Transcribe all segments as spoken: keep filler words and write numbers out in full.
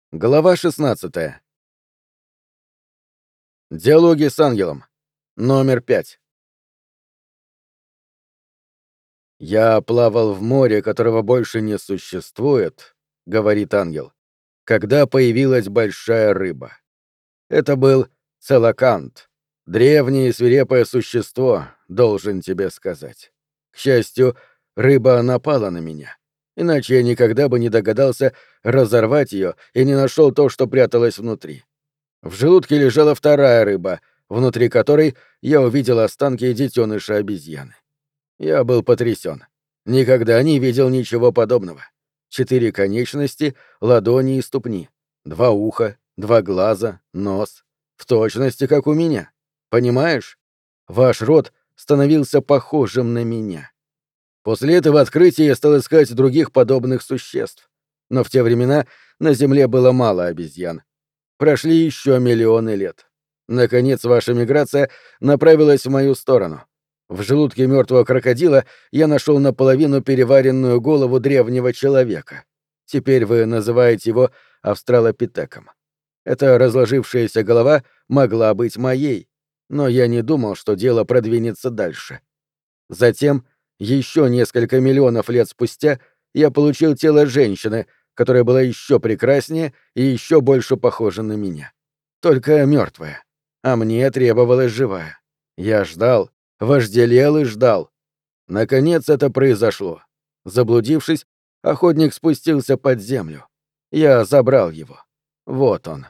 Глава шестнадцатая. Диалоги с ангелом. Номер пять. «Я плавал в море, которого больше не существует», — говорит ангел, — «когда появилась большая рыба. Это был целокант, древнее и свирепое существо, должен тебе сказать. К счастью, рыба напала на меня, иначе я никогда бы не догадался разорвать ее и не нашел то, что пряталось внутри. В желудке лежала вторая рыба, внутри которой я увидел останки детеныша обезьяны. Я был потрясен. Никогда не видел ничего подобного. Четыре конечности, ладони и ступни. Два уха, два глаза, нос. В точности, как у меня. Понимаешь? Ваш род становился похожим на меня. После этого открытия я стал искать других подобных существ. Но в те времена на Земле было мало обезьян. Прошли еще миллионы лет. Наконец, ваша миграция направилась в мою сторону. В желудке мертвого крокодила я нашел наполовину переваренную голову древнего человека. Теперь вы называете его австралопитеком. Эта разложившаяся голова могла быть моей, но я не думал, что дело продвинется дальше. Затем, еще несколько миллионов лет спустя, я получил тело женщины, которая была еще прекраснее и еще больше похожа на меня. Только мертвая. А мне требовалась живая. Я ждал, вожделел и ждал. Наконец это произошло. Заблудившись, охотник спустился под землю. Я забрал его. Вот он.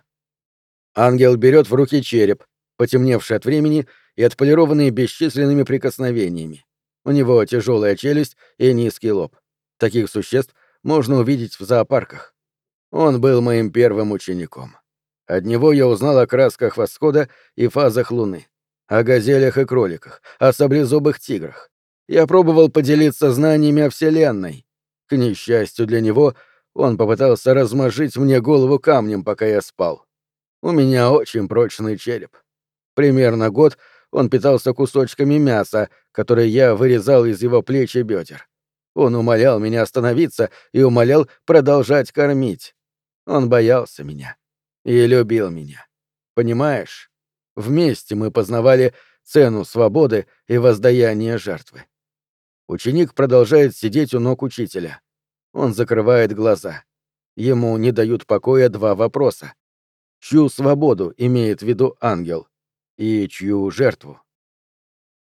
Ангел берет в руки череп, потемневший от времени и отполированный бесчисленными прикосновениями. У него тяжелая челюсть и низкий лоб. Таких существ можно увидеть в зоопарках. Он был моим первым учеником. От него я узнал о красках восхода и фазах луны, о газелях и кроликах, о саблезубых тиграх. Я пробовал поделиться знаниями о Вселенной. К несчастью для него, он попытался размозжить мне голову камнем, пока я спал. У меня очень прочный череп. Примерно год он питался кусочками мяса, которые я вырезал из его плеч и бедер. Он умолял меня остановиться и умолял продолжать кормить. Он боялся меня и любил меня. Понимаешь? Вместе мы познавали цену свободы и воздаяние жертвы. Ученик продолжает сидеть у ног учителя. Он закрывает глаза. Ему не дают покоя два вопроса. Чью свободу имеет в виду ангел? И чью жертву?